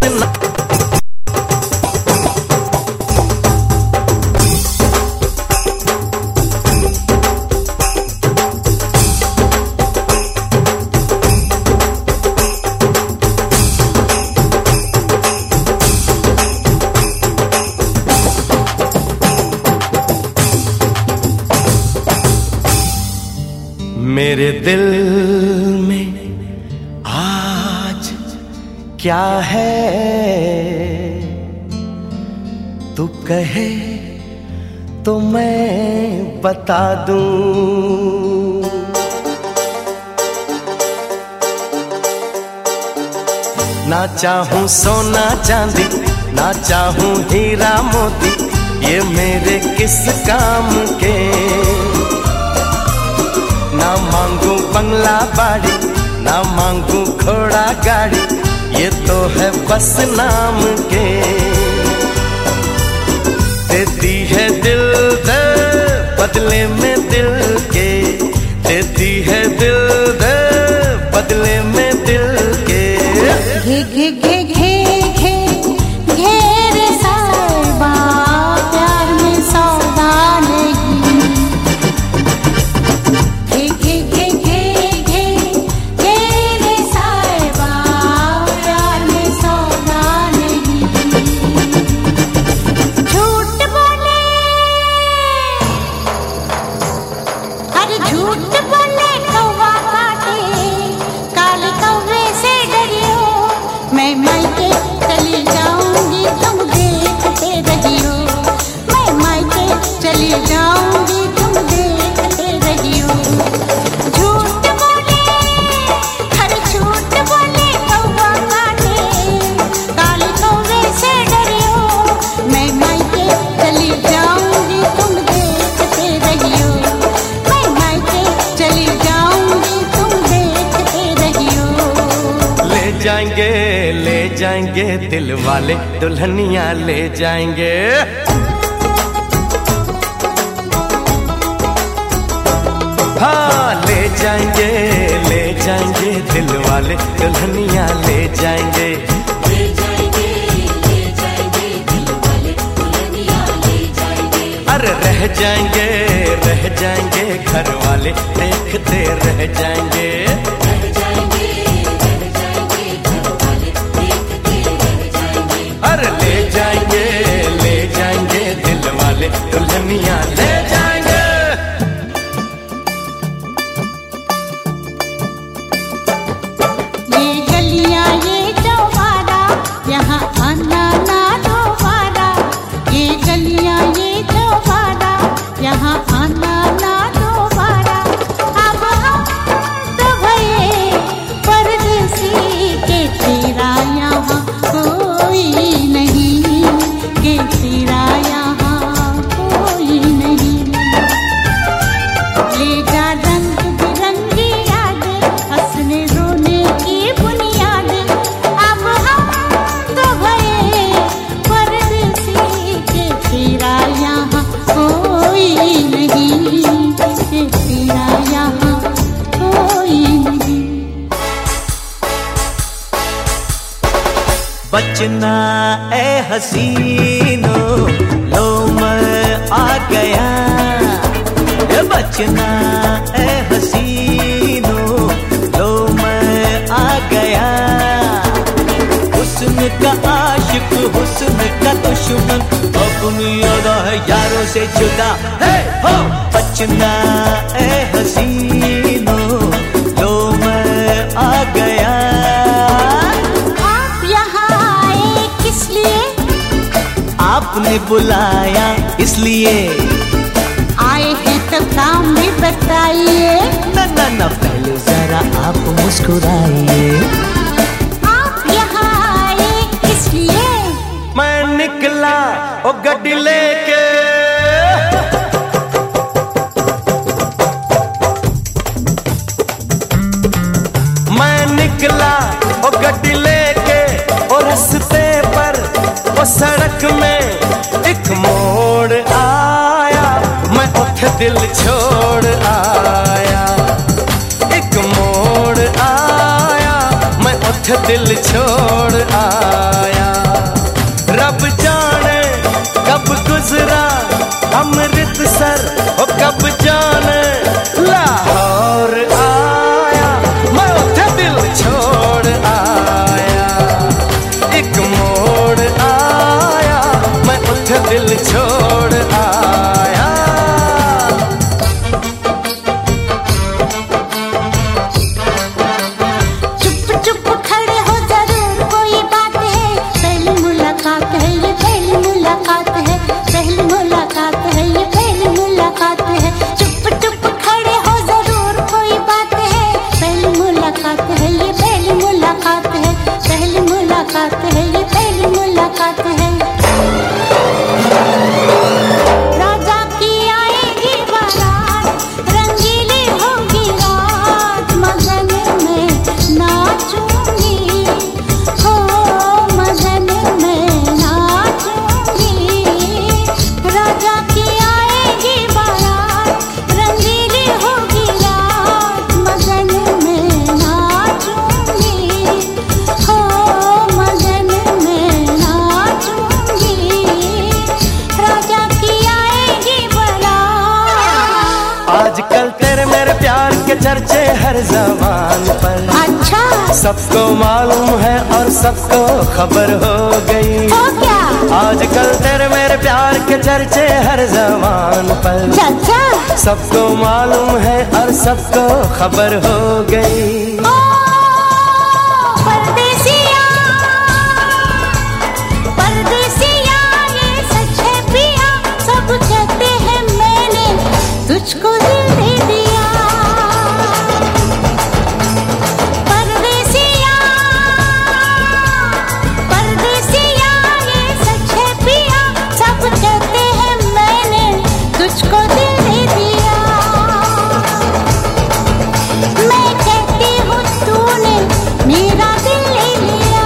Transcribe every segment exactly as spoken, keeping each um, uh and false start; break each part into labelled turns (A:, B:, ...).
A: ना। मेरे दिल में आज क्या है, तू कहे तो मैं बता दूं। ना चाहूं सोना चांदी, ना चाहूं हीरा मोती, ये मेरे किस काम के। ना मांगू बंगला बाड़ी, ना मांगू घोड़ा गाड़ी, ये तो है बस नाम के। देती है दिल दे बदले में दिल के, देती है दिल दे बदले में दिल के।
B: घे घे घे घे घे घेरे साहिबा, प्यार में सौदा नहीं। घे घे घे घे घे घेरे साहिबा, प्यार में सौदा नहीं। झूठ बोले, अरे झूठ बोले कौवा काटे, काले कौवे से डरियो। मैं मायके चली जाऊंगी तुम देखते रहियो, मैं मायके चली जाऊंगी तुम देखते रहियो। झूठ बोले, हर झूठ बोले कौवा काटे, काले कौवे से डरियो। मैं मायके चली जाऊंगी तुम देखते रहियो, मैं मायके चली जाऊंगी तुम देखते रहियो।
A: ले जाएंगे ले जाएंगे दिल वाले, दुल्हनिया ले जाएंगे। हाँ ले जाएंगे ले जाएंगे दिल वाले, दुल्हनिया ले जाएंगे।
B: ले जाएंगे ले जाएंगे दिल वाले, दुल्हनिया ले जाएंगे।
A: अरे रह जाएंगे रह जाएंगे घर वाले, देखते रह जाएंगे।
B: रह जाएंगे रह जाएंगे घर वाले, देखते रह जाएंगे।
A: अरे ले जाएंगे ले जाएंगे दिल वाले, दुल्हनिया ले जाएंगे।
B: ये गलियां ये चौबारा, यहाँ आना ना दोबारा। ये गलियां ये चौबारा, यहाँ आना ना दोबारा। अब हम तो भये परदेसी के, तेरा यहाँ कोई नहीं, के तेरा यहाँ कोई नहीं। ले जा रंग बिरंगी यादें, हंसने रोने की बुनियादें। अब हम तो भये परदेसी के, तेरा यहाँ कोई नहीं, के तेरा यहाँ कोई नहीं।
A: बचना ए हसीनो, लो मैं आ गया। ए बचना ए हसीनो, लो मैं आ गया। हुस्न का आशिक हुस्न का दुश्मन, अपनी अदा है यारों से जुदा। हे हो बचना ए हसीनो, लो मैं आ गया।
B: आप यहाँ आए किस लिए?
A: आपने बुलाया इसलिए।
B: आए हैं तो काम भी बताइए।
A: न न न पहले जरा आप मुस्कुराइए।
B: आप यहाँ आए किस लिए?
A: मैं निकला ओ गड्डी लेके, मैं निकला ओ गड्डी लेके, ओ रास्ते पर ओ सड़क में एक मोड़ आया, मैं उठे दिल छोड़ आया। एक मोड़ आया, मैं उठे दिल छोड़ आया।
C: मुलाकात है, ये पहली मुलाकात है। राजा की आएगी बारात, रंगीली होगी रात, मगन में नाचूंगी, हो मगन में नाचूंगी। राजा की आएगी बारात, रंगीली होगी रात, मगन में नाचूंगी, हो मगन में नाचूंगी। राजा की आएगी बारात।
A: आजकल तेरे मेरे प्यार के चर्चे हर जबान पर,
C: अच्छा
A: सबको मालूम है और सबको खबर हो गई।
C: हो क्या?
A: आजकल तेरे मेरे प्यार के चर्चे हर जबान पर,
C: चाचा
A: सबको मालूम है और सबको खबर हो गई।
C: ओ परदेसिया, परदेसिया ये सच है पिया, सब कहते हैं मैंने तुझको दिल दे दिया। परदेसिया, परदेसिया ये सच है पिया, सब कहते हैं मैंने तुझको दिल दे दिया। मैं कहती हूँ तूने मेरा दिल ले लिया,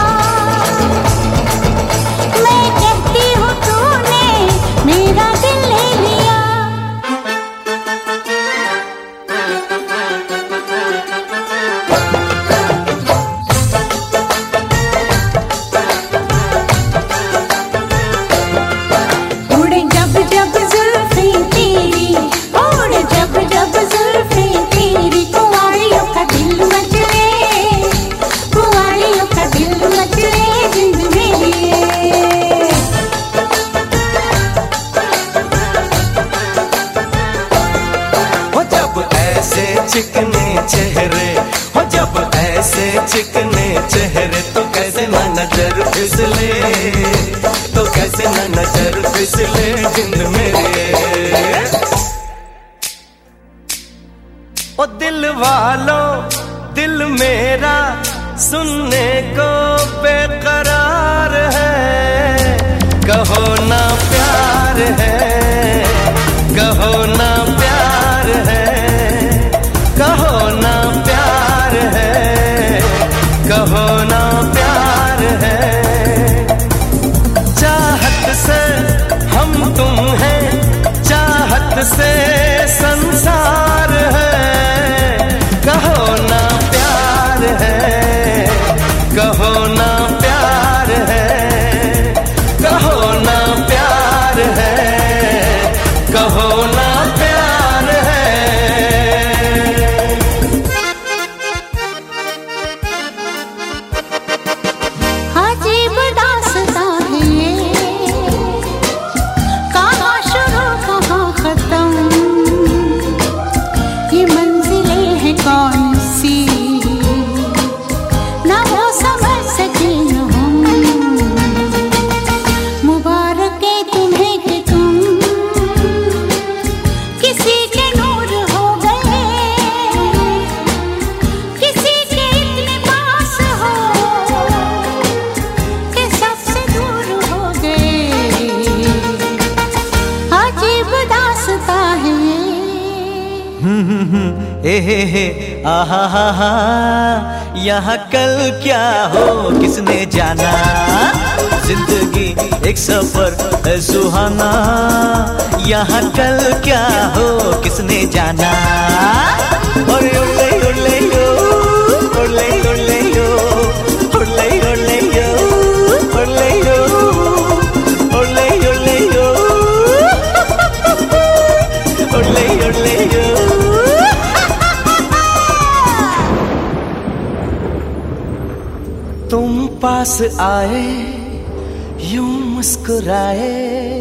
C: मैं कहती हूँ तूने मेरा दिल ले लिया। उड़े जब जब जुल्फें तेरी, उड़े जब जब जुल्फें तेरी, कुंवारियों का दिल मचले, कुंवारियों का दिल मचले जिंद मेरी।
A: हो जब ऐसे चिकने चेहरे, हो जब ऐसे चिकने चेहरे, तो कैसे न नजर फिसले, तो कैसे न नजर फिसले जिंद मेरे। ओ दिल वालों दिल मेरा सुनने को बेकरार है, कहो ना प्यार है, कहो ना प्यार है, कहो ना प्यार है, कहो ना प्यार है। चाहत से हम तुम हैं, चाहत से संसार है, कहो ना प्यार है, कहो ना प्यार है, कहो ना प्यार है, कहो ना प्यार है।
C: अजीब दास्तां है ये, कहाँ शुरू कहाँ खत्म, ये मंजिलें हैं कौन सी, ना वो समझ सके न हम। मुबारक है तुम्हें कि तुम किसी के नूर हो गए, किसी के इतने पास हो कि सबसे दूर हो गए। अजीब दास्तां है ये।
A: ए हे हे आहा हा हा, यहाँ कल क्या हो किसने जाना, जिंदगी एक सफर है सुहाना, यहाँ कल क्या हो किसने जाना। ओले ओले ओले यो, ओले ओले यो, ओले ओले यो, ओले यो, ओले ओले यो, ओले ओले यो। तुम पास आए यूं मुस्कुराए,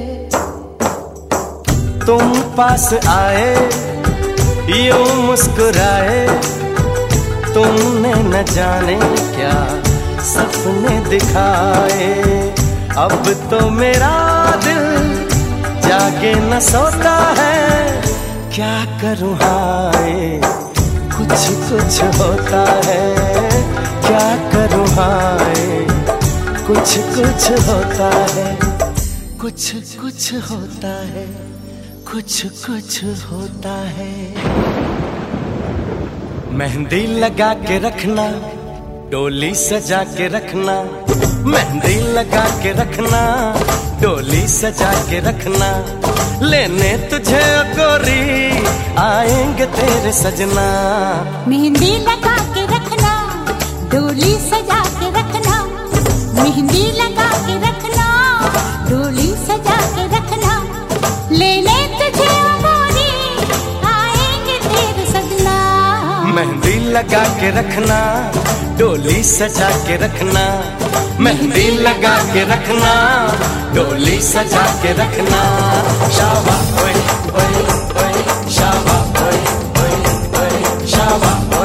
A: तुम पास आए यूं मुस्कुराए, तुमने न जाने क्या सपने दिखाए। अब तो मेरा दिल जाके न सोता है, क्या करूँ हाय कुछ कुछ होता है, क्या करूँ हाय कुछ कुछ होता है, कुछ कुछ होता है, कुछ कुछ होता है। मेहंदी लगा के रखना, डोली सजा के रखना, मेहंदी लगा के रखना, डोली सजा के रखना, लेने तुझे गोरी आएंगे तेरे सजना।
C: मेहंदी लगा के रखना, डोली सजा के रखना, मेहंदी लगा के रखना, डोली सजा के रखना, लेने तुझे गोरी आएंगे तेरे सजना।
A: मेहंदी लगा के रखना, डोली सजा के रखना, मेहंदी लगा के रखना, डोली सजा के रखना। शाबा ओए ओए ओए, शाबा ओए ओए ओए, शाबा।